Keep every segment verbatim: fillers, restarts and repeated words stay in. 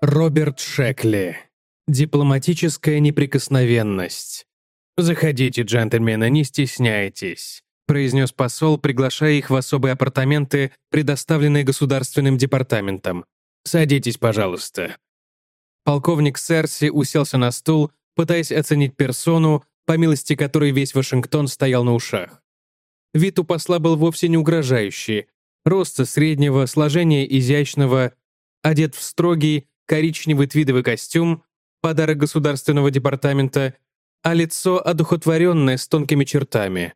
Роберт Шекли. Дипломатическая неприкосновенность. «Заходите, джентльмены, не стесняйтесь», — произнес посол, приглашая их в особые апартаменты, предоставленные Государственным департаментом. «Садитесь, пожалуйста». Полковник Серси уселся на стул, пытаясь оценить персону, по милости которой весь Вашингтон стоял на ушах. Вид у посла был вовсе не угрожающий. Роста среднего, сложения изящного, одет в строгий, коричневый твидовый костюм, подарок Государственного департамента, а лицо одухотворенное с тонкими чертами.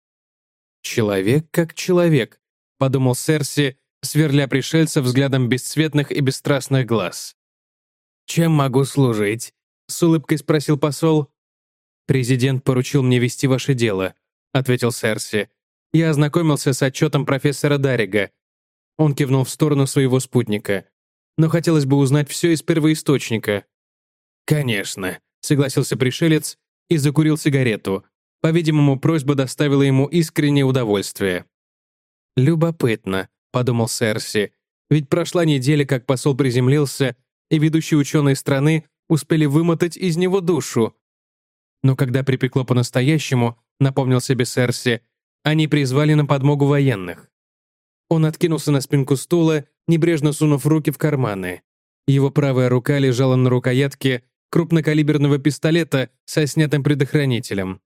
«Человек как человек», — подумал Серси, сверля пришельца взглядом бесцветных и бесстрастных глаз. «Чем могу служить?» — с улыбкой спросил посол. «Президент поручил мне вести ваше дело», — ответил Серси. «Я ознакомился с отчетом профессора Даррига». Он кивнул в сторону своего спутника. «Но хотелось бы узнать все из первоисточника». «Конечно», — согласился пришелец и закурил сигарету. По-видимому, просьба доставила ему искреннее удовольствие. «Любопытно», — подумал Серси, «ведь прошла неделя, как посол приземлился, и ведущие ученые страны успели вымотать из него душу. Но когда припекло по-настоящему, напомнил себе Серси, они призвали на подмогу военных». Он откинулся на спинку стула, небрежно сунув руки в карманы. Его правая рука лежала на рукоятке крупнокалиберного пистолета со снятым предохранителем.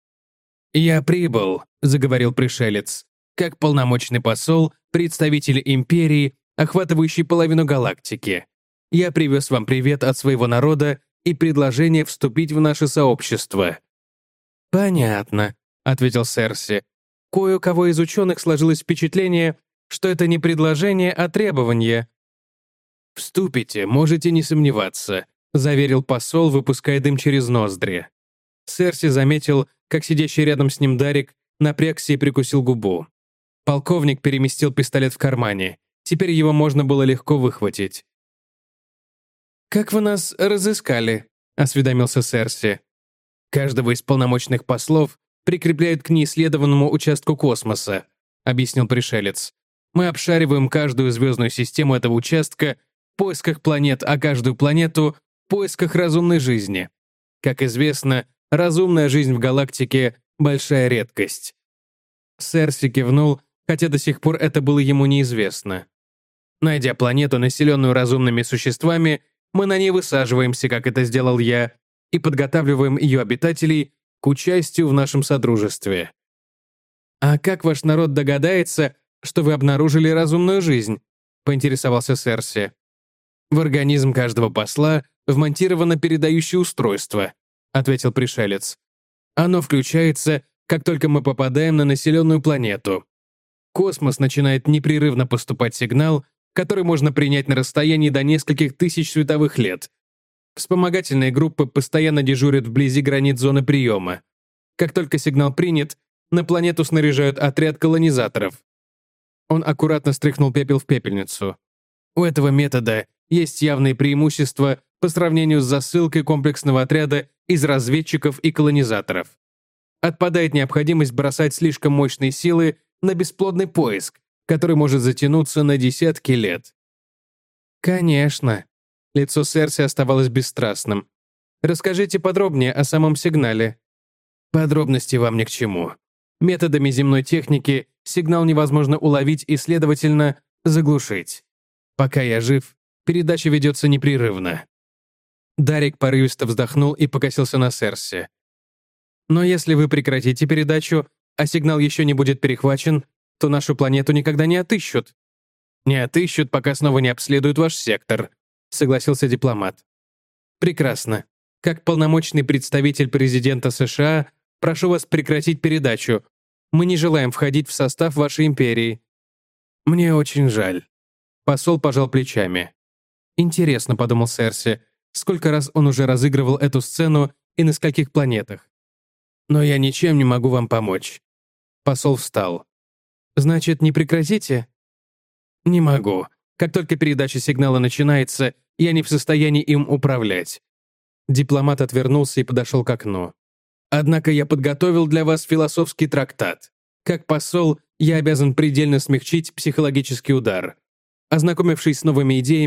«Я прибыл», — заговорил пришелец, «как полномочный посол, представитель империи, охватывающий половину галактики. Я привез вам привет от своего народа и предложение вступить в наше сообщество». «Понятно», — ответил Серси. «Кое у кого из ученых сложилось впечатление, что это не предложение, а требование». «Вступите, можете не сомневаться», — заверил посол, выпуская дым через ноздри. Серси заметил, как сидящий рядом с ним Дарриг напрягся и прикусил губу. Полковник переместил пистолет в кармане. Теперь его можно было легко выхватить. «Как вы нас разыскали?» — осведомился Серси. «Каждого из полномочных послов прикрепляют к неисследованному участку космоса», — объяснил пришелец. «Мы обшариваем каждую звездную систему этого участка в поисках планет, а каждую планету в поисках разумной жизни. Как известно, разумная жизнь в галактике — большая редкость». Серси кивнул, хотя до сих пор это было ему неизвестно. «Найдя планету, населенную разумными существами, мы на ней высаживаемся, как это сделал я, и подготавливаем ее обитателей к участию в нашем содружестве». «А как ваш народ догадается, что вы обнаружили разумную жизнь?» — поинтересовался Серси. «В организм каждого посла вмонтировано передающее устройство», — ответил пришелец. «Оно включается, как только мы попадаем на населенную планету. Космос начинает непрерывно поступать сигнал, который можно принять на расстоянии до нескольких тысяч световых лет. Вспомогательные группы постоянно дежурят вблизи границ зоны приема. Как только сигнал принят, на планету снаряжают отряд колонизаторов». Он аккуратно стряхнул пепел в пепельницу. «У этого метода есть явные преимущества по сравнению с засылкой комплексного отряда из разведчиков и колонизаторов. Отпадает необходимость бросать слишком мощные силы на бесплодный поиск, который может затянуться на десятки лет». «Конечно». Лицо Серси оставалось бесстрастным. «Расскажите подробнее о самом сигнале». «Подробности вам ни к чему. Методами земной техники сигнал невозможно уловить и, следовательно, заглушить. Пока я жив, передача ведется непрерывно». Дарриг порывисто вздохнул и покосился на Серси. «Но если вы прекратите передачу, а сигнал еще не будет перехвачен, то нашу планету никогда не отыщут». «Не отыщут, пока снова не обследуют ваш сектор», — согласился дипломат. «Прекрасно. Как полномочный представитель президента США, прошу вас прекратить передачу. Мы не желаем входить в состав вашей империи». «Мне очень жаль». Посол пожал плечами. «Интересно», — подумал Серси, сколько раз он уже разыгрывал эту сцену и на скольких планетах. «Но я ничем не могу вам помочь». Посол встал. «Значит, не прекратите?» «Не могу. Как только передача сигнала начинается, я не в состоянии им управлять». Дипломат отвернулся и подошел к окну. «Однако я подготовил для вас философский трактат. Как посол, я обязан предельно смягчить психологический удар. Ознакомившись с новыми идеями,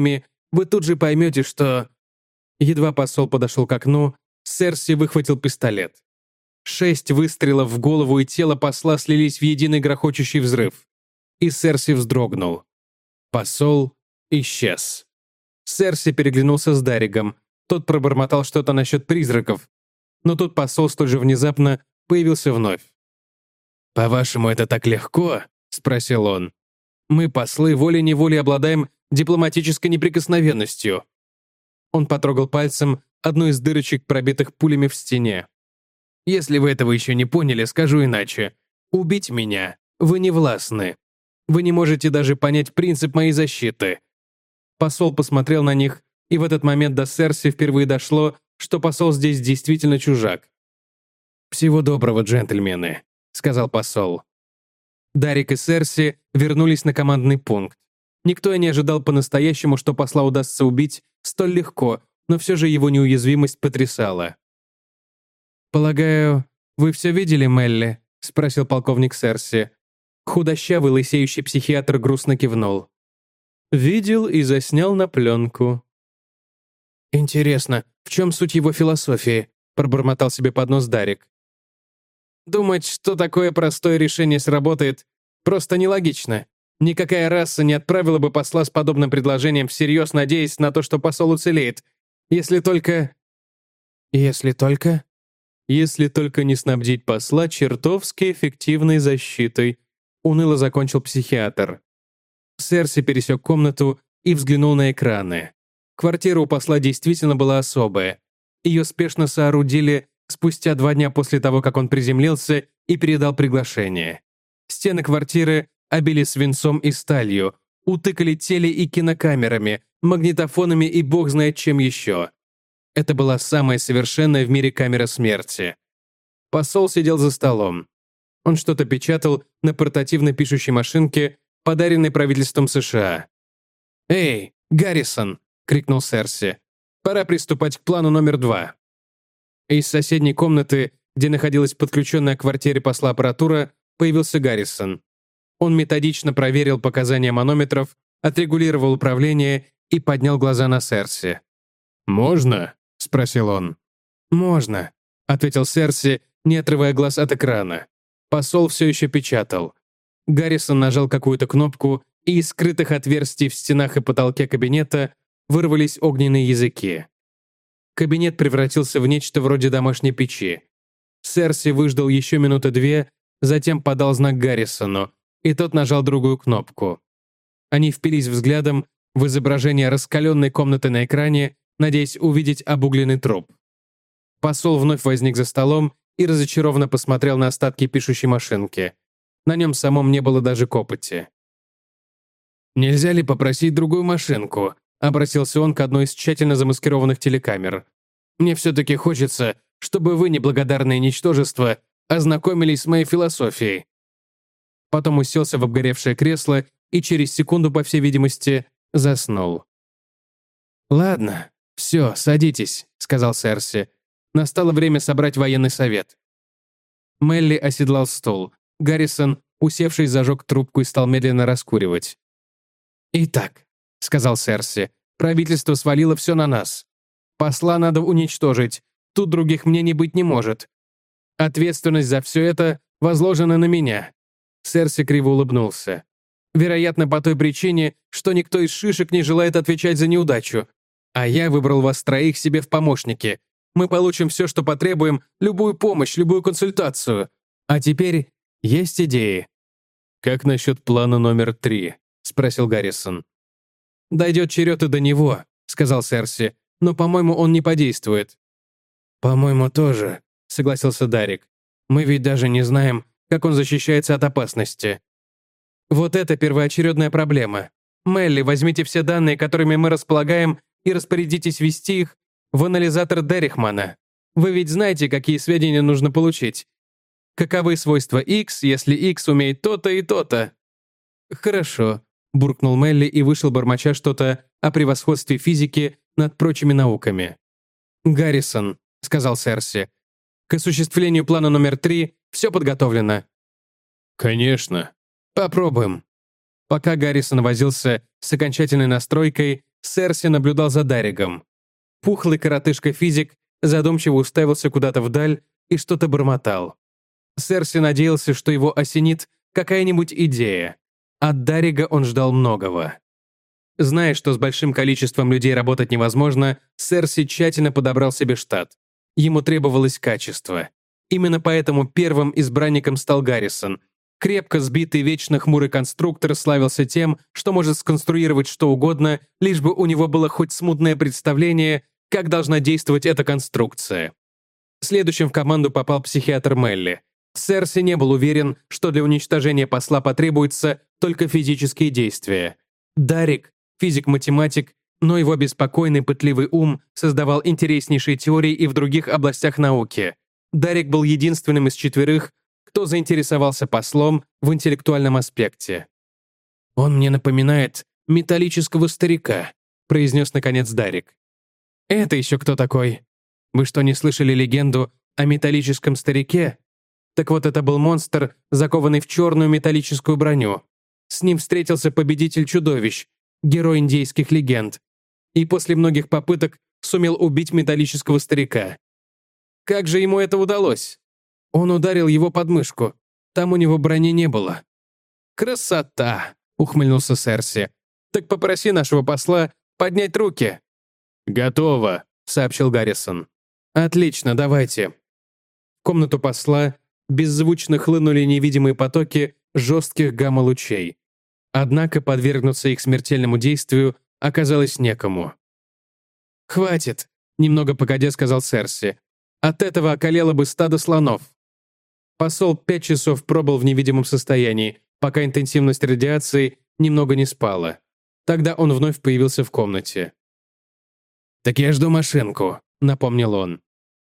вы тут же поймете, что...» Едва посол подошел к окну, Серси выхватил пистолет. Шесть выстрелов в голову и тело посла слились в единый грохочущий взрыв. И Серси вздрогнул. Посол исчез. Серси переглянулся с Дарригом. Тот пробормотал что-то насчет призраков. Но тут посол столь же внезапно появился вновь. «По-вашему, это так легко?» — спросил он. «Мы, послы, волей-неволей обладаем дипломатической неприкосновенностью». Он потрогал пальцем одну из дырочек, пробитых пулями в стене. «Если вы этого еще не поняли, скажу иначе. Убить меня вы не властны. Вы не можете даже понять принцип моей защиты». Посол посмотрел на них, и в этот момент до Серси впервые дошло, что посол здесь действительно чужак. «Всего доброго, джентльмены», — сказал посол. Дарриг и Серси вернулись на командный пункт. Никто и не ожидал по-настоящему, что посла удастся убить столь легко, но все же его неуязвимость потрясала. «Полагаю, вы все видели, Мелли?» — спросил полковник Серси. Худощавый, лысеющий психиатр грустно кивнул. «Видел и заснял на пленку». «Интересно, в чем суть его философии?» — пробормотал себе под нос Дарриг. «Думать, что такое простое решение сработает, просто нелогично. Никакая раса не отправила бы посла с подобным предложением всерьез, надеясь на то, что посол уцелеет. Если только...» «Если только...» «Если только не снабдить посла чертовски эффективной защитой», — уныло закончил психиатр. Серси пересек комнату и взглянул на экраны. Квартира у посла действительно была особая. Ее спешно соорудили спустя два дня после того, как он приземлился и передал приглашение. Стены квартиры обили свинцом и сталью, утыкали теле- и кинокамерами, магнитофонами и бог знает чем еще. Это была самая совершенная в мире камера смерти. Посол сидел за столом. Он что-то печатал на портативной пишущей машинке, подаренной правительством США. «Эй, Гаррисон!» — крикнул Серси. «Пора приступать к плану номер два». Из соседней комнаты, где находилась подключенная к квартире посла аппаратура, появился Гаррисон. Он методично проверил показания манометров, отрегулировал управление и поднял глаза на Серси. «Можно?» — спросил он. «Можно», — ответил Серси, не отрывая глаз от экрана. Посол все еще печатал. Гаррисон нажал какую-то кнопку, и из скрытых отверстий в стенах и потолке кабинета вырвались огненные языки. Кабинет превратился в нечто вроде домашней печи. Серси выждал еще минуты две, затем подал знак Гаррисону, и тот нажал другую кнопку. Они впились взглядом в изображение раскаленной комнаты на экране, надеясь увидеть обугленный труп. Посол вновь возник за столом и разочарованно посмотрел на остатки пишущей машинки. На нем самом не было даже копоти. «Нельзя ли попросить другую машинку?» — обратился он к одной из тщательно замаскированных телекамер. «Мне все-таки хочется, чтобы вы, неблагодарные ничтожества, ознакомились с моей философией». Потом уселся в обгоревшее кресло и через секунду, по всей видимости, заснул. «Ладно, все, садитесь», — сказал Серси. «Настало время собрать военный совет». Мелли оседлал стул. Гаррисон, усевшись, зажег трубку и стал медленно раскуривать. «Итак», — сказал Серси, — «правительство свалило все на нас. Посла надо уничтожить, тут других мнений быть не может. Ответственность за все это возложена на меня». Серси криво улыбнулся. «Вероятно, по той причине, что никто из шишек не желает отвечать за неудачу. А я выбрал вас троих себе в помощники. Мы получим все, что потребуем, любую помощь, любую консультацию. А теперь есть идеи». «Как насчет плана номер три?» — спросил Гаррисон. «Дойдет черед и до него», — сказал Серси, «но, по-моему, он не подействует». «По-моему, тоже», — согласился Дарриг. «Мы ведь даже не знаем, как он защищается от опасности». «Вот это первоочередная проблема. Мелли, возьмите все данные, которыми мы располагаем, и распорядитесь ввести их в анализатор Дерихмана. Вы ведь знаете, какие сведения нужно получить. Каковы свойства X, если X умеет то-то и то-то?» «Хорошо», — буркнул Мелли и вышел, бормоча что-то о превосходстве физики над прочими науками. «Гаррисон», — сказал Серси, — «к осуществлению плана номер три все подготовлено». «Конечно. Попробуем». Пока Гаррисон возился с окончательной настройкой, Серси наблюдал за Дарригом. Пухлый коротышка-физик задумчиво уставился куда-то вдаль и что-то бормотал. Серси надеялся, что его осенит какая-нибудь идея. От Даррига он ждал многого. Зная, что с большим количеством людей работать невозможно, Серси тщательно подобрал себе штат. Ему требовалось качество. Именно поэтому первым избранником стал Гаррисон. Крепко сбитый, вечно хмурый конструктор славился тем, что может сконструировать что угодно, лишь бы у него было хоть смутное представление, как должна действовать эта конструкция. Следующим в команду попал психиатр Мелли. Серси не был уверен, что для уничтожения посла потребуются только физические действия. Дарриг — физик-математик, но его беспокойный пытливый ум создавал интереснейшие теории и в других областях науки. Дарриг был единственным из четверых, кто заинтересовался послом в интеллектуальном аспекте. «Он мне напоминает металлического старика», — произнес наконец Дарриг. «Это еще кто такой? Вы что, не слышали легенду о металлическом старике? Так вот, это был монстр, закованный в черную металлическую броню. С ним встретился победитель чудовищ, герой индейских легенд, и после многих попыток сумел убить металлического старика. Как же ему это удалось? Он ударил его под мышку. Там у него брони не было». «Красота!» — ухмыльнулся Серси. «Так попроси нашего посла поднять руки». «Готово», — сообщил Гаррисон. «Отлично, давайте». В комнату посла беззвучно хлынули невидимые потоки жестких гамма-лучей. Однако подвергнуться их смертельному действию оказалось некому. «Хватит», — немного погодя сказал Серси. «От этого околело бы стадо слонов». Посол пять часов пробыл в невидимом состоянии, пока интенсивность радиации немного не спала. Тогда он вновь появился в комнате. «Так я жду машинку», — напомнил он.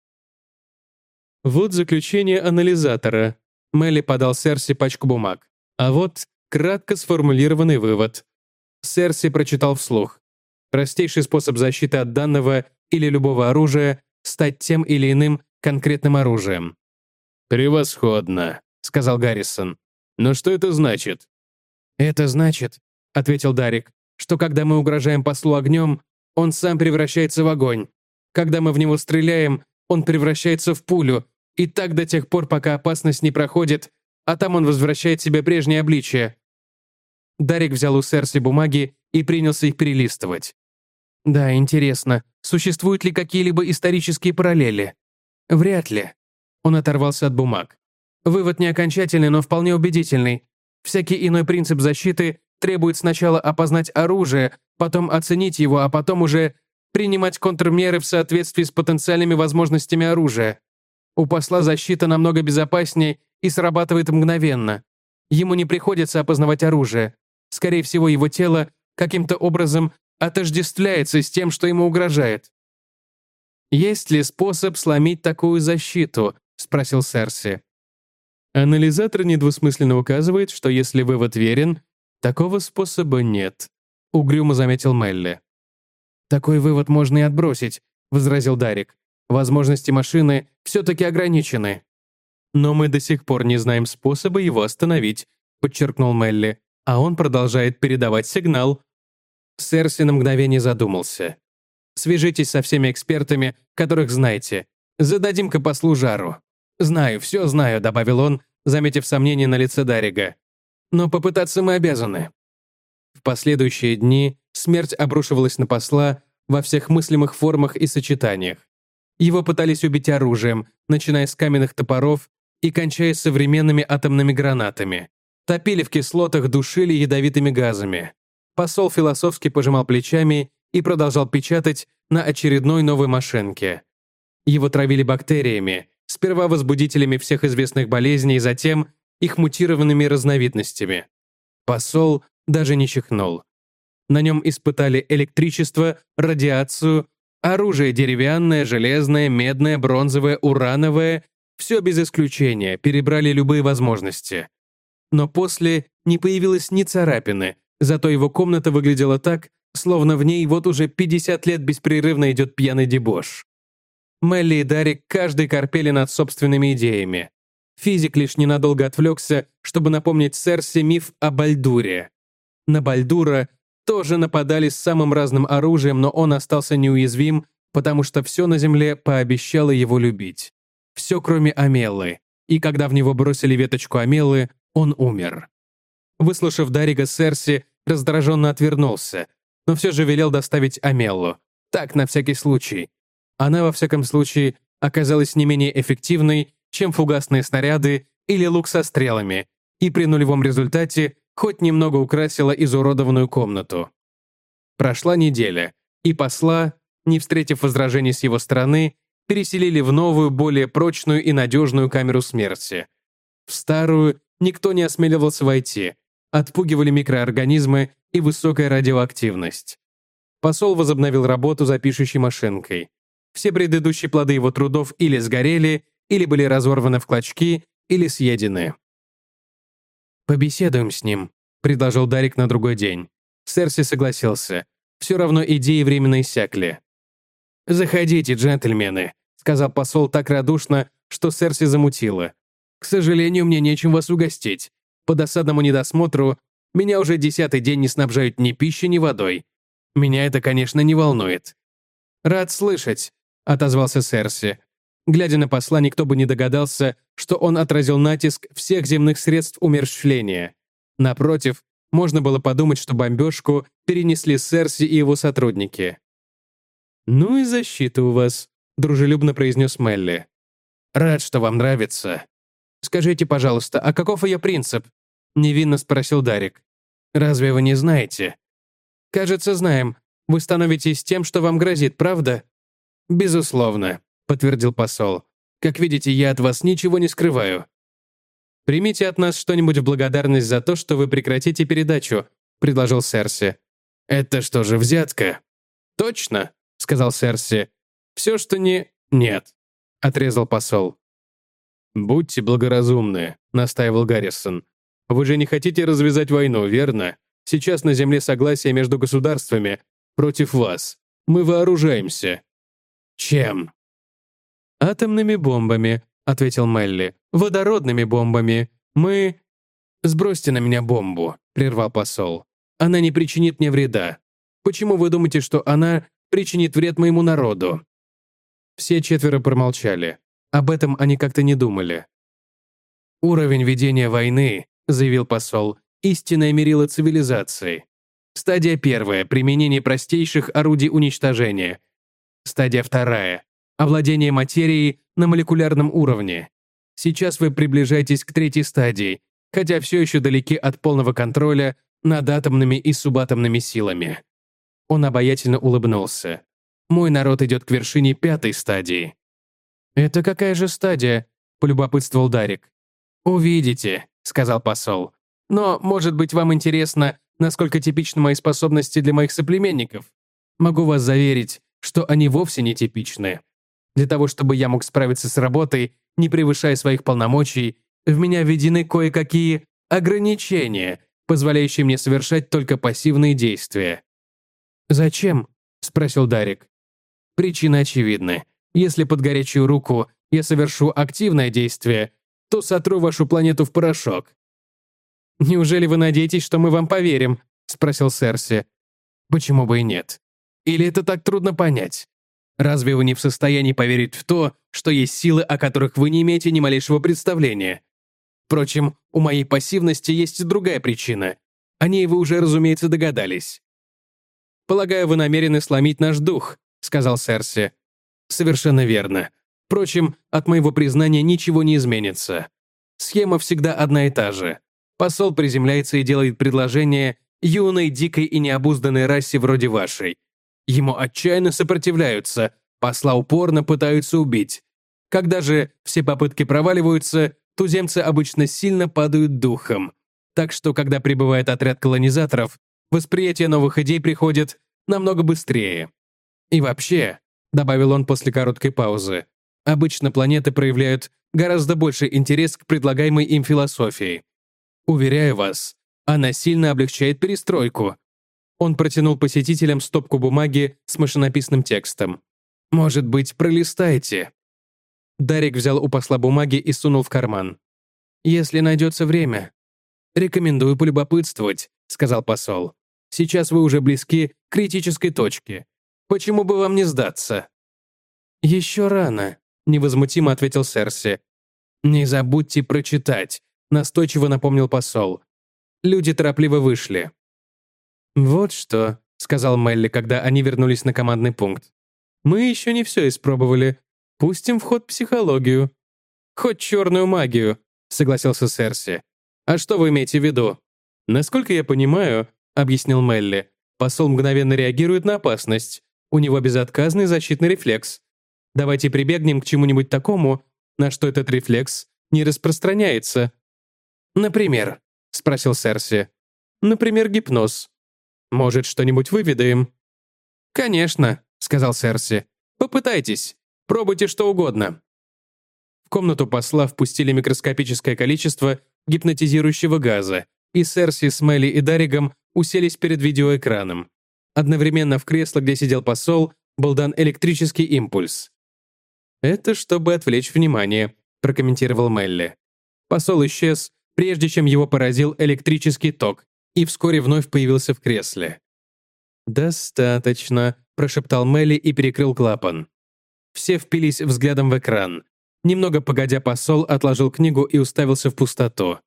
Вот заключение анализатора. Мелли подал Серси пачку бумаг. А вот кратко сформулированный вывод. Серси прочитал вслух. Простейший способ защиты от данного или любого оружия — стать тем или иным конкретным оружием. «Превосходно», — сказал Гаррисон. «Но что это значит?» «Это значит», — ответил Дарриг, «что когда мы угрожаем послу огнем, он сам превращается в огонь. Когда мы в него стреляем, он превращается в пулю, и так до тех пор, пока опасность не проходит, а там он возвращает себе прежнее обличие». Дарриг взял у Серси бумаги и принялся их перелистывать. «Да, интересно, существуют ли какие-либо исторические параллели? Вряд ли». Он оторвался от бумаг. «Вывод не окончательный, но вполне убедительный. Всякий иной принцип защиты требует сначала опознать оружие, потом оценить его, а потом уже принимать контрмеры в соответствии с потенциальными возможностями оружия. У посла защита намного безопаснее и срабатывает мгновенно. Ему не приходится опознавать оружие. Скорее всего, его тело каким-то образом отождествляется с тем, что ему угрожает». «Есть ли способ сломить такую защиту?» — спросил Серси. «Анализатор недвусмысленно указывает, что если вывод верен, такого способа нет», — угрюмо заметил Мелли. «Такой вывод можно и отбросить», — возразил Дарриг. «Возможности машины все-таки ограничены». «Но мы до сих пор не знаем способа его остановить», — подчеркнул Мелли, «а он продолжает передавать сигнал». Серси на мгновение задумался. «Свяжитесь со всеми экспертами, которых знаете. Зададим-ка послу жару». «Знаю, все знаю», — добавил он, заметив сомнение на лице Даррига. «Но попытаться мы обязаны». В последующие дни смерть обрушивалась на посла во всех мыслимых формах и сочетаниях. Его пытались убить оружием, начиная с каменных топоров и кончая современными атомными гранатами. Топили в кислотах, душили ядовитыми газами. Посол философски пожимал плечами и продолжал печатать на очередной новой машинке. Его травили бактериями, сперва возбудителями всех известных болезней, затем их мутированными разновидностями. Посол даже не чихнул. На нем испытали электричество, радиацию, оружие деревянное, железное, медное, бронзовое, урановое, все без исключения, перебрали любые возможности. Но после не появилось ни царапины, зато его комната выглядела так, словно в ней вот уже пятьдесят лет беспрерывно идет пьяный дебош. Мелли и Дарриг каждый корпели над собственными идеями. Физик лишь ненадолго отвлекся, чтобы напомнить Серси миф о Бальдуре. На Бальдура тоже нападали с самым разным оружием, но он остался неуязвим, потому что все на земле пообещало его любить. Все, кроме Амеллы. И когда в него бросили веточку Амеллы, он умер. Выслушав Дарига, Серси раздраженно отвернулся, но все же велел доставить Амеллу. Так, на всякий случай. Она, во всяком случае, оказалась не менее эффективной, чем фугасные снаряды или лук со стрелами, и при нулевом результате хоть немного украсила изуродованную комнату. Прошла неделя, и посла, не встретив возражений с его стороны, переселили в новую, более прочную и надежную камеру смерти. В старую никто не осмеливался войти, отпугивали микроорганизмы и высокая радиоактивность. Посол возобновил работу за пишущей машинкой. Все предыдущие плоды его трудов или сгорели, или были разорваны в клочки, или съедены. «Побеседуем с ним», — предложил Дарик на другой день. Серси согласился. Все равно идеи временно иссякли. «Заходите, джентльмены», — сказал посол так радушно, что Серси замутило. «К сожалению, мне нечем вас угостить. По досадному недосмотру меня уже десятый день не снабжают ни пищей, ни водой. Меня это, конечно, не волнует». «Рад слышать», — отозвался Серси. Глядя на посла, никто бы не догадался, что он отразил натиск всех земных средств умерщвления. Напротив, можно было подумать, что бомбежку перенесли Серси и его сотрудники. «Ну и защита у вас», — дружелюбно произнес Мелли. «Рад, что вам нравится. Скажите, пожалуйста, а каков ее принцип?» — невинно спросил Дарик. «Разве вы не знаете?» «Кажется, знаем. Вы становитесь тем, что вам грозит, правда?» «Безусловно», — подтвердил посол. «Как видите, я от вас ничего не скрываю». «Примите от нас что-нибудь в благодарность за то, что вы прекратите передачу», — предложил Серси. «Это что же, взятка?» «Точно», — сказал Серси. «Все, что не...» «Нет», — отрезал посол. «Будьте благоразумны», — настаивал Гаррисон. «Вы же не хотите развязать войну, верно? Сейчас на земле согласие между государствами против вас. Мы вооружаемся». «Чем?» «Атомными бомбами», — ответил Мелли. «Водородными бомбами. Мы...» «Сбросьте на меня бомбу», — прервал посол. «Она не причинит мне вреда. Почему вы думаете, что она причинит вред моему народу?» Все четверо промолчали. Об этом они как-то не думали. «Уровень ведения войны», — заявил посол, — «истинное мерило цивилизации. Стадия первая — применение простейших орудий уничтожения. Стадия вторая — овладение материей на молекулярном уровне. Сейчас вы приближаетесь к третьей стадии, хотя все еще далеки от полного контроля над атомными и субатомными силами». Он обаятельно улыбнулся. «Мой народ идет к вершине пятой стадии». «Это какая же стадия?» — полюбопытствовал Дарик. «Увидите», — сказал посол. «Но, может быть, вам интересно, насколько типичны мои способности для моих соплеменников? Могу вас заверить, что они вовсе не типичны. Для того, чтобы я мог справиться с работой, не превышая своих полномочий, в меня введены кое-какие ограничения, позволяющие мне совершать только пассивные действия». «Зачем?» — спросил Дарик. «Причины очевидны. Если под горячую руку я совершу активное действие, то сотру вашу планету в порошок». «Неужели вы надеетесь, что мы вам поверим?» — спросил Серси. «Почему бы и нет? Или это так трудно понять? Разве вы не в состоянии поверить в то, что есть силы, о которых вы не имеете ни малейшего представления? Впрочем, у моей пассивности есть и другая причина. О ней вы уже, разумеется, догадались». «Полагаю, вы намерены сломить наш дух», — сказал Серси. «Совершенно верно. Впрочем, от моего признания ничего не изменится. Схема всегда одна и та же. Посол приземляется и делает предложение юной, дикой и необузданной расе вроде вашей. Ему отчаянно сопротивляются, посла упорно пытаются убить. Когда же все попытки проваливаются, туземцы обычно сильно падают духом. Так что, когда прибывает отряд колонизаторов, восприятие новых идей приходит намного быстрее. И вообще», — добавил он после короткой паузы, «обычно планеты проявляют гораздо больше интерес к предлагаемой им философии. Уверяю вас, она сильно облегчает перестройку». Он протянул посетителям стопку бумаги с машинописным текстом. «Может быть, пролистайте?» Дарик взял у посла бумаги и сунул в карман. «Если найдется время». «Рекомендую полюбопытствовать», — сказал посол. Сейчас вы уже близки к критической точке. Почему бы вам не сдаться?» «Еще рано», — невозмутимо ответил Серси. «Не забудьте прочитать», — настойчиво напомнил посол. Люди торопливо вышли. «Вот что», — сказал Мелли, когда они вернулись на командный пункт. «Мы еще не все испробовали. Пустим в ход психологию». «Хоть черную магию», — согласился Серси. «А что вы имеете в виду?» «Насколько я понимаю», — объяснил Мелли, «посол мгновенно реагирует на опасность. У него безотказный защитный рефлекс. Давайте прибегнем к чему-нибудь такому, на что этот рефлекс не распространяется». «Например?» — спросил Серси. «Например, гипноз. Может, что-нибудь выведаем?» «Конечно», — сказал Серси. «Попытайтесь. Пробуйте что угодно». В комнату посла впустили микроскопическое количество гипнотизирующего газа, и Серси с Мелли и Даригом уселись перед видеоэкраном. Одновременно в кресло, где сидел посол, был дан электрический импульс. «Это чтобы отвлечь внимание», — прокомментировал Мелли. Посол исчез, прежде чем его поразил электрический ток, и вскоре вновь появился в кресле. «Достаточно», — прошептал Мелли и перекрыл клапан. Все впились взглядом в экран. Немного погодя, посол отложил книгу и уставился в пустоту.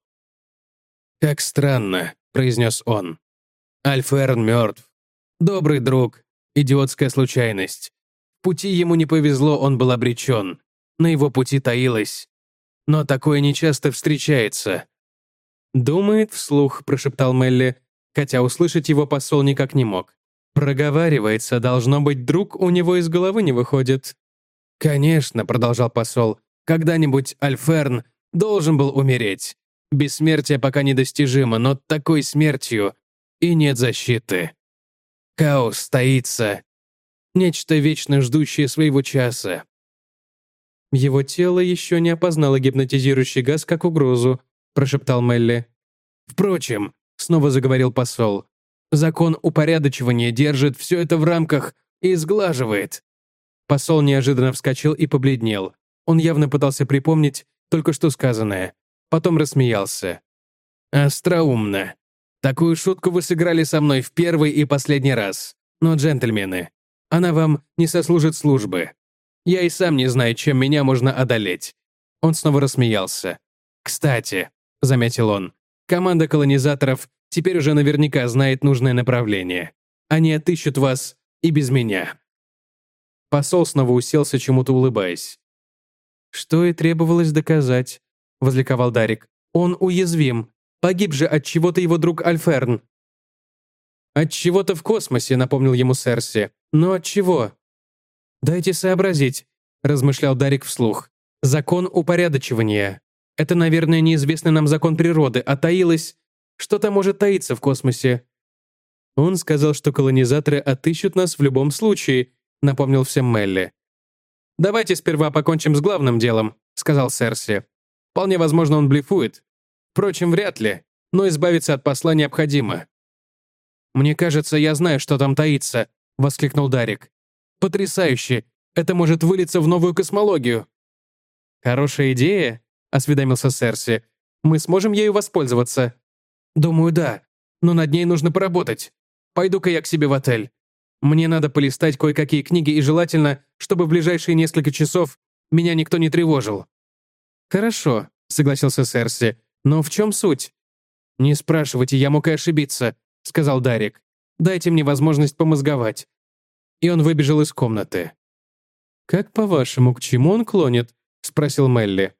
«Как странно», — произнес он. «Альферн мертв. Добрый друг. Идиотская случайность. В пути ему не повезло, он был обречен. На его пути таилось. Но такое нечасто встречается». «Думает вслух», — прошептал Мелли, хотя услышать его посол никак не мог. «Проговаривается, должно быть, друг у него из головы не выходит». «Конечно», — продолжал посол, «когда-нибудь Альферн должен был умереть. Бессмертие пока недостижимо, но такой смертью и нет защиты. Хаос таится. Нечто вечно ждущее своего часа». «Его тело еще не опознало гипнотизирующий газ как угрозу», — прошептал Мелли. «Впрочем», — снова заговорил посол, «закон упорядочивания держит все это в рамках и сглаживает». Посол неожиданно вскочил и побледнел. Он явно пытался припомнить только что сказанное. Потом рассмеялся. «Остроумно. Такую шутку вы сыграли со мной в первый и последний раз. Но, джентльмены, она вам не сослужит службы. Я и сам не знаю, чем меня можно одолеть». Он снова рассмеялся. «Кстати», — заметил он, «команда колонизаторов теперь уже наверняка знает нужное направление. Они отыщут вас и без меня». Посол снова уселся, чему-то улыбаясь. «Что и требовалось доказать», — возликовал Дарик. «Он уязвим. Погиб же от чего-то его друг Альферн». «От чего-то в космосе», — напомнил ему Серси. «Но от чего?» «Дайте сообразить», — размышлял Дарик вслух. «Закон упорядочивания. Это, наверное, неизвестный нам закон природы, а таилось... Что-то может таиться в космосе». «Он сказал, что колонизаторы отыщут нас в любом случае», — напомнил всем Мелли. «Давайте сперва покончим с главным делом», — сказал Серси. «Вполне возможно, он блефует. Впрочем, вряд ли, но избавиться от посла необходимо». «Мне кажется, я знаю, что там таится», — воскликнул Дарик. «Потрясающе! Это может вылиться в новую космологию». «Хорошая идея», — осведомился Серси. «Мы сможем ею воспользоваться?» «Думаю, да, но над ней нужно поработать. Пойду-ка я к себе в отель. Мне надо полистать кое-какие книги и желательно, чтобы в ближайшие несколько часов меня никто не тревожил». «Хорошо», — согласился Серси. «Но в чем суть?» «Не спрашивайте, я мог и ошибиться», — сказал Дарик. «Дайте мне возможность помозговать». И он выбежал из комнаты. «Как по-вашему, к чему он клонит?» — спросил Мелли.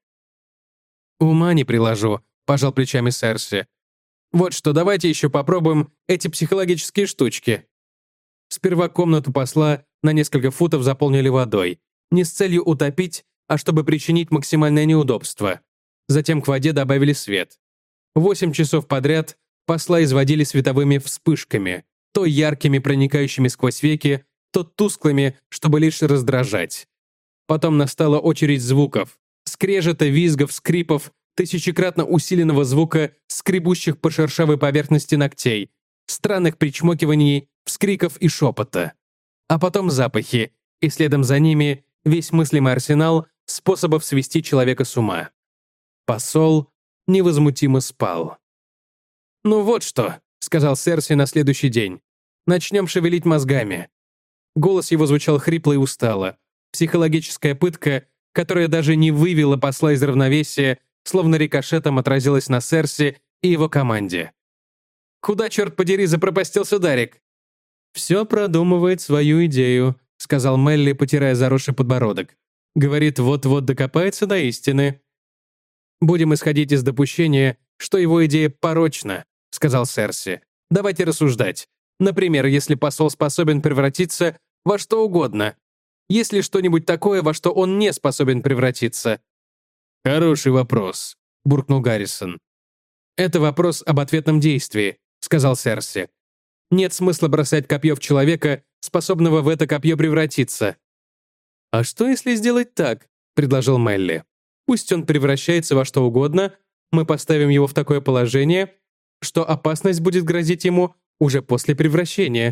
«Ума не приложу», — пожал плечами Серси. «Вот что, давайте еще попробуем эти психологические штучки». Сперва комнату посла на несколько футов заполнили водой, не с целью утопить, а чтобы причинить максимальное неудобство. Затем к воде добавили свет. Восемь часов подряд посла изводили световыми вспышками, то яркими, проникающими сквозь веки, то тусклыми, чтобы лишь раздражать. Потом настала очередь звуков, скрежета, визгов, скрипов, тысячекратно усиленного звука, скребущих по шершавой поверхности ногтей, странных причмокиваний, вскриков и шепота. А потом запахи, и следом за ними весь мыслимый арсенал способов свести человека с ума. Посол невозмутимо спал. «Ну вот что», — сказал Серси на следующий день. «Начнем шевелить мозгами». Голос его звучал хрипло и устало. Психологическая пытка, которая даже не вывела посла из равновесия, словно рикошетом отразилась на Серси и его команде. «Куда, черт подери, запропастился Дарик?» «Все продумывает свою идею», — сказал Мелли, потирая заросший подбородок. «Говорит, вот-вот докопается до истины». «Будем исходить из допущения, что его идея порочна», — сказал Серси. «Давайте рассуждать. Например, если посол способен превратиться во что угодно. Есть ли что-нибудь такое, во что он не способен превратиться?» «Хороший вопрос», — буркнул Гаррисон. «Это вопрос об ответном действии», — сказал Серси. «Нет смысла бросать копье в человека, способного в это копье превратиться». «А что, если сделать так?» — предложил Мелли. «Пусть он превращается во что угодно, мы поставим его в такое положение, что опасность будет грозить ему уже после превращения».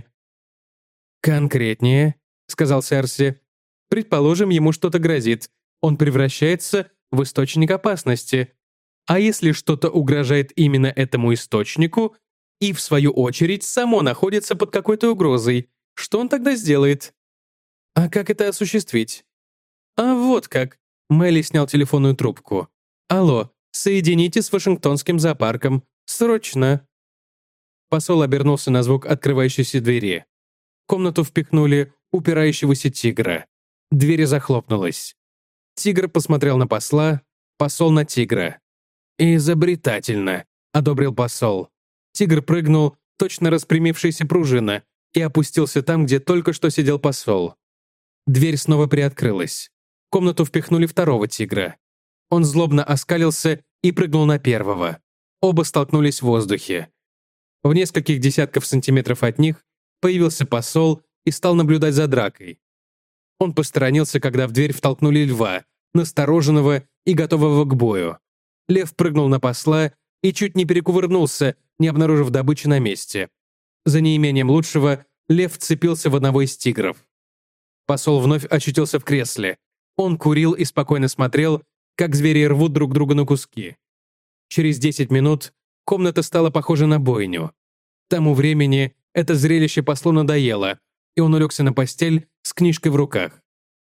«Конкретнее», — сказал Серси. «Предположим, ему что-то грозит. Он превращается в источник опасности. А если что-то угрожает именно этому источнику и, в свою очередь, само находится под какой-то угрозой, что он тогда сделает?» «А как это осуществить?» «А вот как». Мелли снял телефонную трубку. «Алло, соедините с Вашингтонским зоопарком. Срочно!» Посол обернулся на звук открывающейся двери. В комнату впихнули упирающегося тигра. Дверь захлопнулась. Тигр посмотрел на посла, посол на тигра. «Изобретательно», — одобрил посол. Тигр прыгнул, точно распрямившаяся пружина, и опустился там, где только что сидел посол. Дверь снова приоткрылась. В комнату впихнули второго тигра. Он злобно оскалился и прыгнул на первого. Оба столкнулись в воздухе. В нескольких десятков сантиметров от них появился посол и стал наблюдать за дракой. Он посторонился, когда в дверь втолкнули льва, настороженного и готового к бою. Лев прыгнул на посла и чуть не перекувырнулся, не обнаружив добычи на месте. За неимением лучшего лев вцепился в одного из тигров. Посол вновь очутился в кресле. Он курил и спокойно смотрел, как звери рвут друг друга на куски. Через десять минут комната стала похожа на бойню. К тому времени это зрелище послу надоело, и он улегся на постель с книжкой в руках.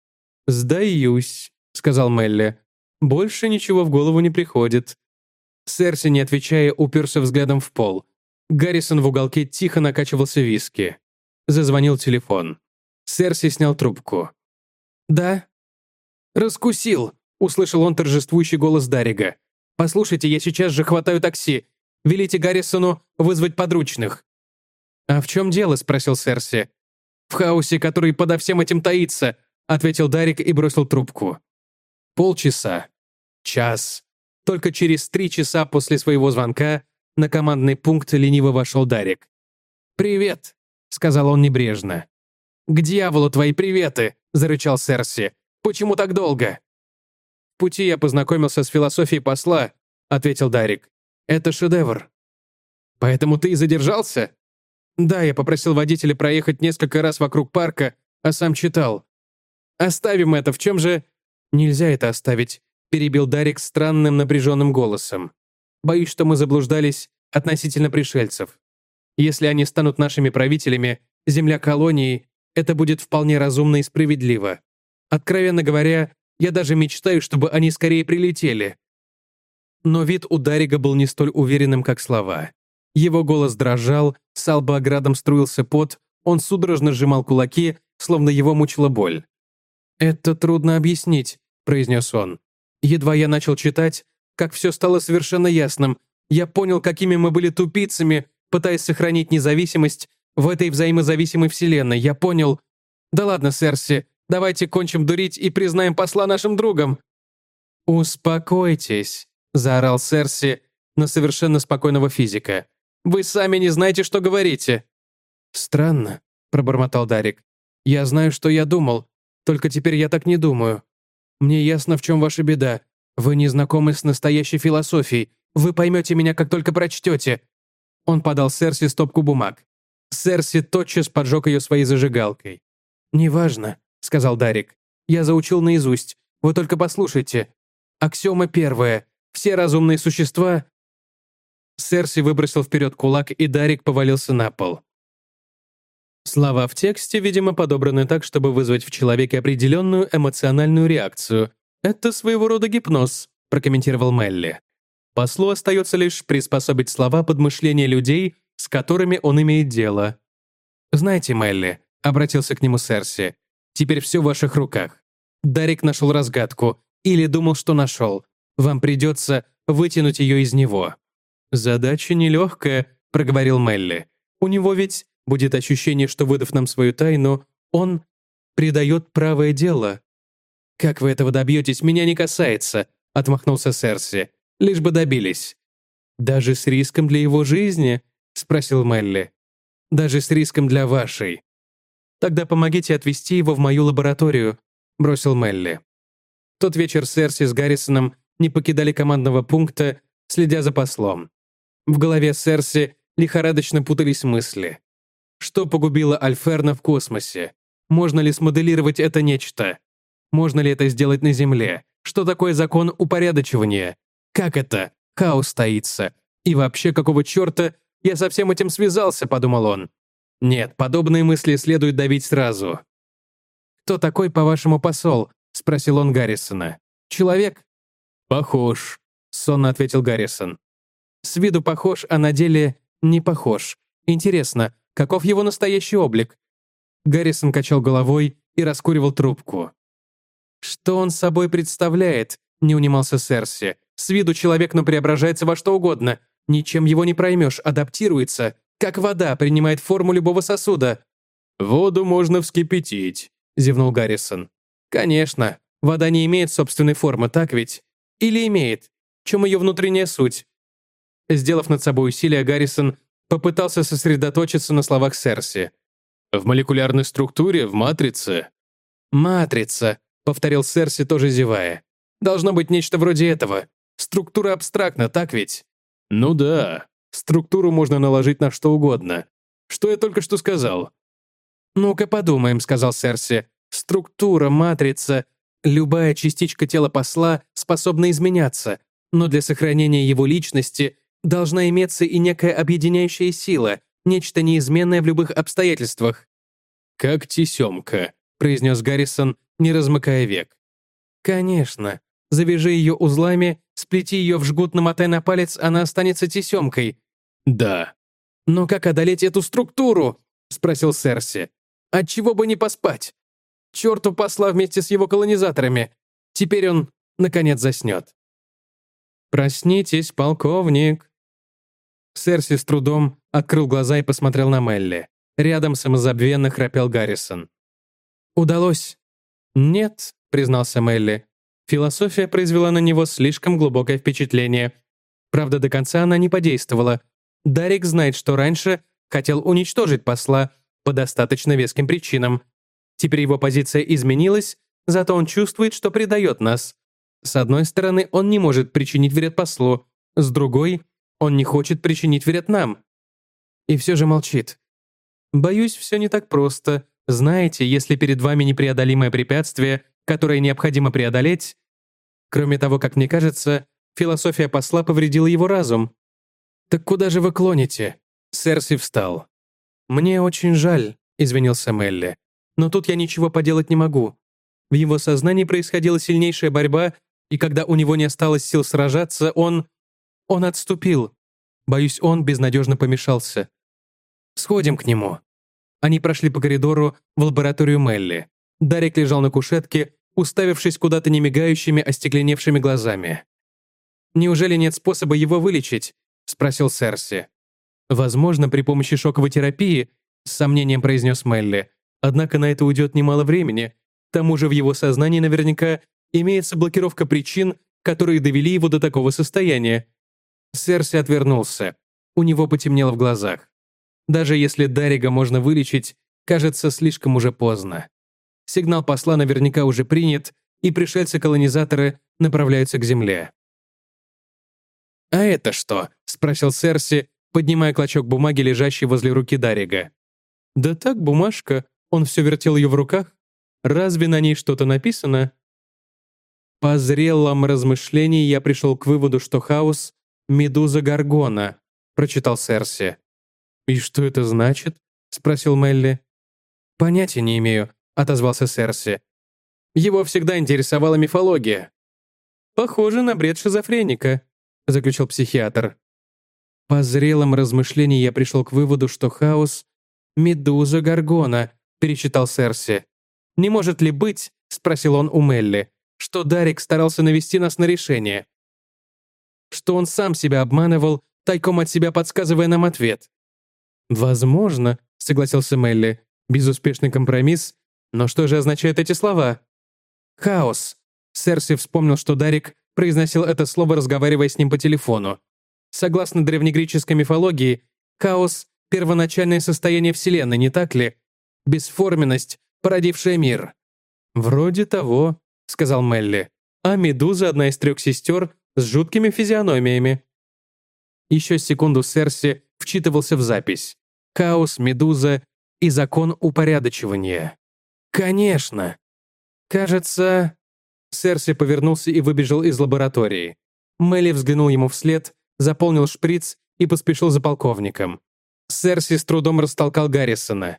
«Сдаюсь», — сказал Мелли. «Больше ничего в голову не приходит». Серси, не отвечая, уперся взглядом в пол. Гаррисон в уголке тихо накачивался виски. Зазвонил телефон. Серси снял трубку. «Да?» «Раскусил», — услышал он торжествующий голос Дарига. «Послушайте, я сейчас же хватаю такси. Велите Гаррисону вызвать подручных». «А в чем дело?» — спросил Серси. «В хаосе, который подо всем этим таится», — ответил Дарик и бросил трубку. Полчаса. Час. Только через три часа после своего звонка на командный пункт лениво вошел Дарик. «Привет», — сказал он небрежно. «К дьяволу твои приветы», — зарычал Серси. «Почему так долго?» «В пути я познакомился с философией посла», — ответил Дарик. «Это шедевр». «Поэтому ты и задержался?» «Да, я попросил водителя проехать несколько раз вокруг парка, а сам читал». «Оставим это, в чем же...» «Нельзя это оставить», — перебил Дарик странным напряженным голосом. «Боюсь, что мы заблуждались относительно пришельцев. Если они станут нашими правителями, земля колонии, это будет вполне разумно и справедливо. Откровенно говоря, я даже мечтаю, чтобы они скорее прилетели». Но вид у Дарига был не столь уверенным, как слова. Его голос дрожал, с лба градом струился пот, он судорожно сжимал кулаки, словно его мучила боль. «Это трудно объяснить», — произнес он. «Едва я начал читать, как все стало совершенно ясным. Я понял, какими мы были тупицами, пытаясь сохранить независимость в этой взаимозависимой вселенной. Я понял... Да ладно, Серси, давайте кончим дурить и признаем посла нашим другом». «Успокойтесь», — заорал Серси на совершенно спокойного физика. «Вы сами не знаете, что говорите». «Странно», — пробормотал Дарик. «Я знаю, что я думал, только теперь я так не думаю. Мне ясно, в чем ваша беда. Вы не знакомы с настоящей философией. Вы поймете меня, как только прочтете». Он подал Серси стопку бумаг. Серси тотчас поджег ее своей зажигалкой. «Неважно», — сказал Дарик. «Я заучил наизусть. Вы только послушайте. Аксиома первая. Все разумные существа Серси выбросил вперед кулак, и Дарик повалился на пол. Слова в тексте, видимо, подобраны так, чтобы вызвать в человеке определенную эмоциональную реакцию. «Это своего рода гипноз», — прокомментировал Мелли. Послу остается лишь приспособить слова под мышление людей, с которыми он имеет дело. «Знаете, Мелли», — обратился к нему Серси, — «теперь все в ваших руках. Дарик нашел разгадку, или думал, что нашел. Вам придется вытянуть ее из него». «Задача нелегкая», — проговорил Мелли. «У него ведь будет ощущение, что, выдав нам свою тайну, он предает правое дело». «Как вы этого добьетесь, меня не касается», — отмахнулся Серси. «Лишь бы добились». «Даже с риском для его жизни?» — спросил Мелли. «Даже с риском для вашей». «Тогда помогите отвезти его в мою лабораторию», — бросил Мелли. В тот вечер Серси с Гаррисоном не покидали командного пункта, следя за послом. В голове Серси лихорадочно путались мысли. Что погубило Альферна в космосе? Можно ли смоделировать это нечто? Можно ли это сделать на Земле? Что такое закон упорядочивания? Как это? Хаос таится. И вообще, какого черта я со всем этим связался, подумал он. Нет, подобные мысли следует давить сразу. «Кто такой, по-вашему, посол?» — спросил он Гаррисона. «Человек?» «Похож», — сонно ответил Гаррисон. «С виду похож, а на деле не похож. Интересно, каков его настоящий облик?» Гаррисон качал головой и раскуривал трубку. «Что он собой представляет?» — не унимался Серси. «С виду человек, но преображается во что угодно. Ничем его не проймешь, адаптируется. Как вода принимает форму любого сосуда». «Воду можно вскипятить», — зевнул Гаррисон. «Конечно. Вода не имеет собственной формы, так ведь? Или имеет? В чем ее внутренняя суть?» Сделав над собой усилие, Гаррисон попытался сосредоточиться на словах Серси. «В молекулярной структуре, в матрице». «Матрица», — повторил Серси, тоже зевая. «Должно быть нечто вроде этого. Структура абстрактна, так ведь?» «Ну да. Структуру можно наложить на что угодно. Что я только что сказал?» «Ну-ка подумаем», — сказал Серси. «Структура, матрица, любая частичка тела посла способна изменяться, но для сохранения его личности должна иметься и некая объединяющая сила, нечто неизменное в любых обстоятельствах». «Как тесемка», — произнес Гаррисон, не размыкая век. «Конечно. Завяжи ее узлами, сплети ее в жгут, намотай на палец, она останется тесемкой». «Да». «Но как одолеть эту структуру?» — спросил Серси. «Отчего бы не поспать? Черту посла вместе с его колонизаторами. Теперь он, наконец, заснет». «Проснитесь, полковник». Серси с трудом открыл глаза и посмотрел на Мелли. Рядом самозабвенно храпел Гаррисон. «Удалось?» «Нет», — признался Мелли. Философия произвела на него слишком глубокое впечатление. Правда, до конца она не подействовала. Дарик знает, что раньше хотел уничтожить посла по достаточно веским причинам. Теперь его позиция изменилась, зато он чувствует, что предает нас. С одной стороны, он не может причинить вред послу, с другой, он не хочет причинить вред нам. И все же молчит. Боюсь, все не так просто. Знаете, если перед вами непреодолимое препятствие, которое необходимо преодолеть... Кроме того, как мне кажется, философия посла повредила его разум. «Так куда же вы клоните?» Серси встал. «Мне очень жаль», — извинился Мелли. «Но тут я ничего поделать не могу. В его сознании происходила сильнейшая борьба, и когда у него не осталось сил сражаться, он... он отступил. Боюсь, он безнадежно помешался. Сходим к нему». Они прошли по коридору в лабораторию Мелли. Дарик лежал на кушетке, уставившись куда-то немигающими, остекленевшими глазами. «Неужели нет способа его вылечить?» — спросил Серси. «Возможно, при помощи шоковой терапии», — с сомнением произнес Мелли. «Однако на это уйдет немало времени. К тому же в его сознании наверняка имеется блокировка причин, которые довели его до такого состояния». Серси отвернулся. У него потемнело в глазах. Даже если Дарига можно вылечить, кажется, слишком уже поздно. Сигнал посла наверняка уже принят, и пришельцы-колонизаторы направляются к Земле. «А это что?» — спросил Серси, поднимая клочок бумаги, лежащий возле руки Дарига. «Да так, бумажка. Он все вертел ее в руках. Разве на ней что-то написано?» По зрелом размышлении я пришел к выводу, что хаос — медуза Гаргона, — прочитал Серси. «И что это значит?» — спросил Мелли. «Понятия не имею», — отозвался Серси. Его всегда интересовала мифология. «Похоже на бред шизофреника», — заключил психиатр. По зрелым размышлениям я пришел к выводу, что хаос — медуза Гаргона, перечитал Серси. «Не может ли быть, — спросил он у Мелли, — что Дарик старался навести нас на решение? Что он сам себя обманывал, тайком от себя подсказывая нам ответ?» «Возможно», — согласился Мелли. «Безуспешный компромисс. Но что же означают эти слова?» «Хаос». Серси вспомнил, что Дарик произносил это слово, разговаривая с ним по телефону. Согласно древнегреческой мифологии, хаос — первоначальное состояние Вселенной, не так ли? Бесформенность, породившая мир. «Вроде того», — сказал Мелли. «А Медуза — одна из трех сестер с жуткими физиономиями». Еще секунду Серси вчитывался в запись. Хаос, Медуза и закон упорядочивания. «Конечно!» «Кажется...» Серси повернулся и выбежал из лаборатории. Мелли взглянул ему вслед, заполнил шприц и поспешил за полковником. Серси с трудом растолкал Гаррисона.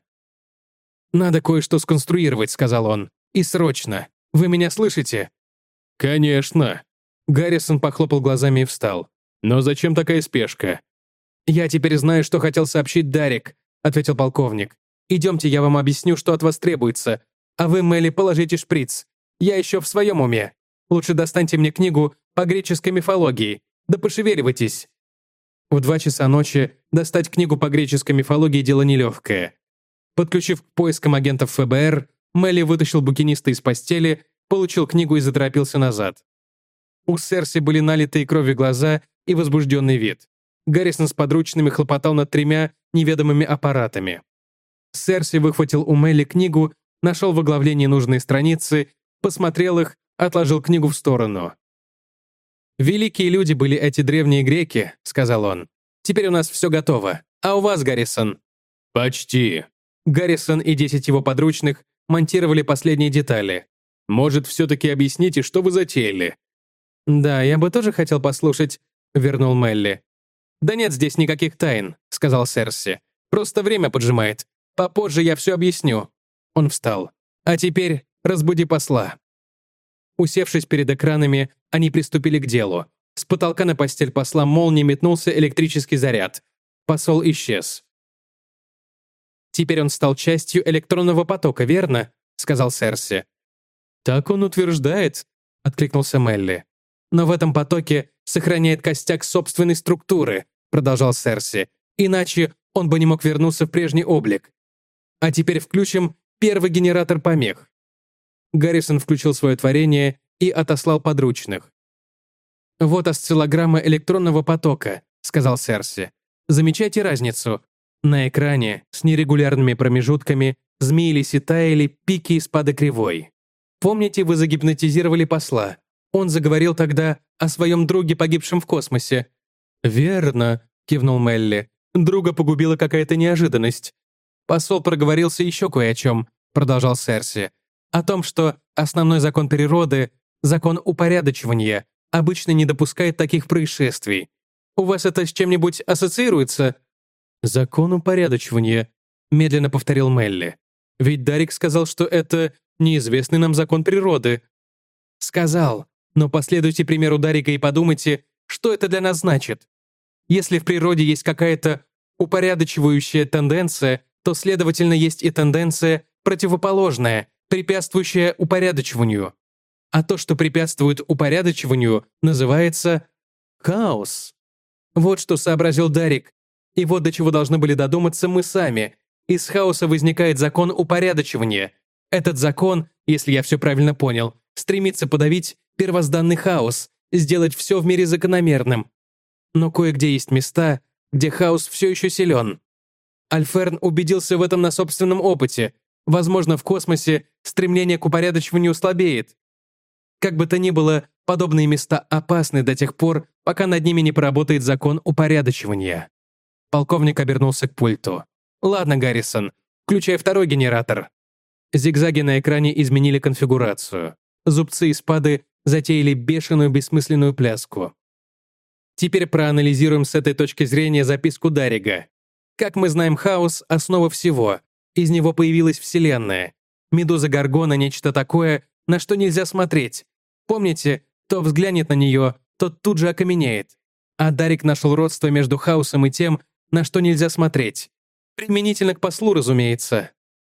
«Надо кое-что сконструировать», — сказал он. «И срочно. Вы меня слышите?» «Конечно». Гаррисон похлопал глазами и встал. «Но зачем такая спешка?» «Я теперь знаю, что хотел сообщить Дарик», — ответил полковник. «Идемте, я вам объясню, что от вас требуется. А вы, Мелли, положите шприц. Я еще в своем уме. Лучше достаньте мне книгу по греческой мифологии. Да пошевеливайтесь». В два часа ночи достать книгу по греческой мифологии — дело нелегкое. Подключив к поискам агентов эф бэ эр, Мелли вытащил букиниста из постели, получил книгу и заторопился назад. У Серси были налитые кровью глаза и возбужденный вид. Гаррисон с подручными хлопотал над тремя неведомыми аппаратами. Серси выхватил у Мелли книгу, нашел в оглавлении нужные страницы, посмотрел их, отложил книгу в сторону. «Великие люди были эти древние греки», — сказал он. «Теперь у нас все готово. А у вас, Гаррисон?» «Почти». Гаррисон и десять его подручных монтировали последние детали. «Может, все-таки объясните, что вы затеяли?» «Да, я бы тоже хотел послушать», — вернул Мелли. «Да нет здесь никаких тайн», — сказал Серси. «Просто время поджимает. Попозже я все объясню». Он встал. «А теперь разбуди посла». Усевшись перед экранами, они приступили к делу. С потолка на постель посла молнией метнулся электрический заряд. Посол исчез. «Теперь он стал частью электронного потока, верно?» — сказал Серси. «Так он утверждает», — откликнулся Мелли. «Но в этом потоке сохраняет костяк собственной структуры», — продолжал Серси. «Иначе он бы не мог вернуться в прежний облик. А теперь включим первый генератор помех». Гаррисон включил свое творение и отослал подручных. «Вот осциллограмма электронного потока», — сказал Серси. «Замечайте разницу. На экране с нерегулярными промежутками змеились и таяли пики и спады кривой. Помните, вы загипнотизировали посла? Он заговорил тогда о своем друге, погибшем в космосе». «Верно», — кивнул Мелли. «Друга погубила какая-то неожиданность». «Посол проговорился еще кое о чем», — продолжал Серси. «О том, что основной закон природы, закон упорядочивания, обычно не допускает таких происшествий. У вас это с чем-нибудь ассоциируется?» «Закон упорядочивания», — медленно повторил Мелли. «Ведь Дарик сказал, что это неизвестный нам закон природы». «Сказал, но последуйте примеру Дарика и подумайте, что это для нас значит. Если в природе есть какая-то упорядочивающая тенденция, то, следовательно, есть и тенденция противоположная, препятствующая упорядочиванию. А то, что препятствует упорядочиванию, называется хаос. Вот что сообразил Дарик. И вот до чего должны были додуматься мы сами. Из хаоса возникает закон упорядочивания. Этот закон, если я все правильно понял, стремится подавить первозданный хаос, сделать все в мире закономерным. Но кое-где есть места, где хаос все еще силен. Альферн убедился в этом на собственном опыте. Возможно, в космосе стремление к упорядочиванию слабеет. Как бы то ни было, подобные места опасны до тех пор, пока над ними не поработает закон упорядочивания. Полковник обернулся к пульту. «Ладно, Гаррисон, включай второй генератор». Зигзаги на экране изменили конфигурацию. Зубцы и спады затеяли бешеную бессмысленную пляску. Теперь проанализируем с этой точки зрения записку Даррига. Как мы знаем, хаос — основа всего. Из него появилась Вселенная. Медуза Гаргона — нечто такое, на что нельзя смотреть. Помните, кто взглянет на нее, тот тут же окаменеет. А Дарриг нашел родство между хаосом и тем, на что нельзя смотреть. Применительно к послу, разумеется.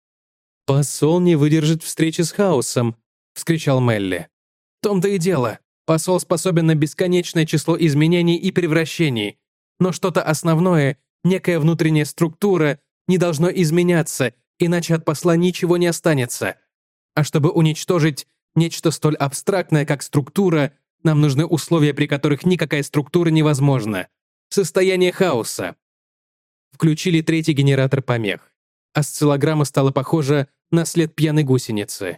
«Посол не выдержит встречи с хаосом», — вскричал Мелли. «В том-то и дело. Посол способен на бесконечное число изменений и превращений. Но что-то основное, некая внутренняя структура, не должно изменяться, иначе от посла ничего не останется. А чтобы уничтожить нечто столь абстрактное, как структура, нам нужны условия, при которых никакая структура невозможна. Состояние хаоса». Включили третий генератор помех. Осциллограмма стала похожа на след пьяной гусеницы.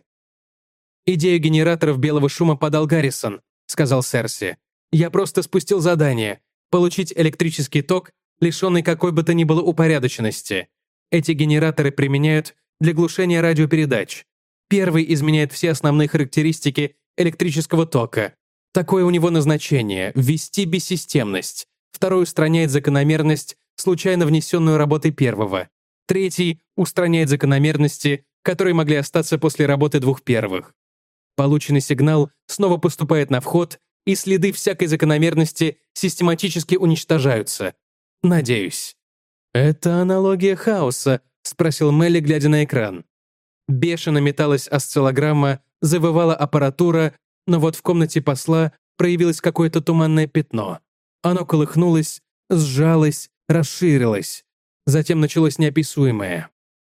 «Идею генераторов белого шума подал Гаррисон», — сказал Серси. «Я просто спустил задание — получить электрический ток, лишенный какой бы то ни было упорядоченности. Эти генераторы применяют для глушения радиопередач. Первый изменяет все основные характеристики электрического тока. Такое у него назначение — ввести бессистемность. Второй устраняет закономерность, случайно внесенную работой первого. Третий устраняет закономерности, которые могли остаться после работы двух первых. Полученный сигнал снова поступает на вход, и следы всякой закономерности систематически уничтожаются. Надеюсь. «Это аналогия хаоса?» — спросил Мелли, глядя на экран. Бешено металась осциллограмма, завывала аппаратура, но вот в комнате посла проявилось какое-то туманное пятно. Оно колыхнулось, сжалось, расширилось. Затем началось неописуемое.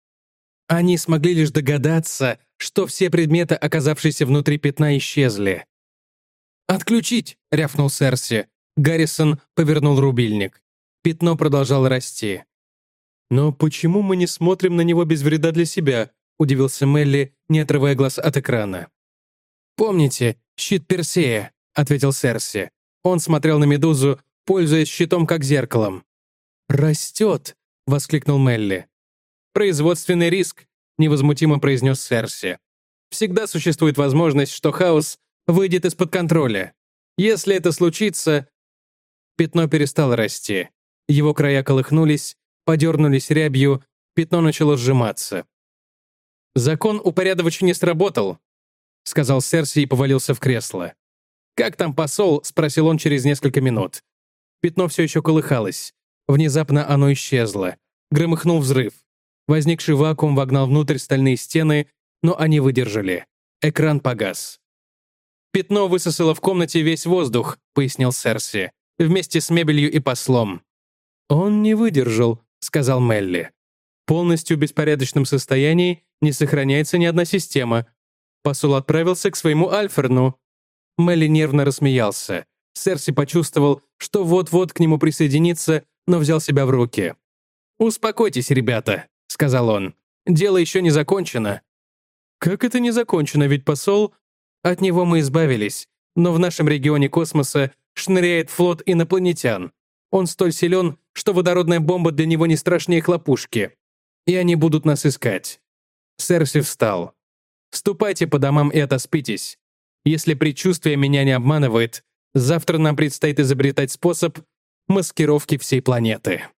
Они смогли лишь догадаться, что все предметы, оказавшиеся внутри пятна, исчезли. «Отключить!» — рявкнул Серси. Гаррисон повернул рубильник. Пятно продолжало расти. «Но почему мы не смотрим на него без вреда для себя?» — удивился Мелли, не отрывая глаз от экрана. «Помните, щит Персея», — ответил Серси. Он смотрел на медузу, пользуясь щитом как зеркалом. «Растет!» — воскликнул Мелли. «Производственный риск», — невозмутимо произнес Серси. «Всегда существует возможность, что хаос выйдет из-под контроля. Если это случится...» Пятно перестало расти. Его края колыхнулись, подернулись рябью, пятно начало сжиматься. «Закон упорядочения сработал», — сказал Серси и повалился в кресло. «Как там посол?» — спросил он через несколько минут. Пятно все еще колыхалось. Внезапно оно исчезло. Громыхнул взрыв. Возникший вакуум вогнал внутрь стальные стены, но они выдержали. Экран погас. «Пятно высосало в комнате весь воздух», — пояснил Серси, «вместе с мебелью и послом». «Он не выдержал», — сказал Мелли. «Полностью в беспорядочном состоянии не сохраняется ни одна система. Посол отправился к своему Альферну». Мелли нервно рассмеялся. Серси почувствовал, что вот-вот к нему присоединится, но взял себя в руки. «Успокойтесь, ребята», — сказал он. «Дело еще не закончено». «Как это не закончено, ведь посол...» «От него мы избавились, но в нашем регионе космоса шныряет флот инопланетян. Он столь силен, что водородная бомба для него не страшнее хлопушки. И они будут нас искать». Серси встал. «Ступайте по домам и отоспитесь. Если предчувствие меня не обманывает, завтра нам предстоит изобретать способ маскировки всей планеты».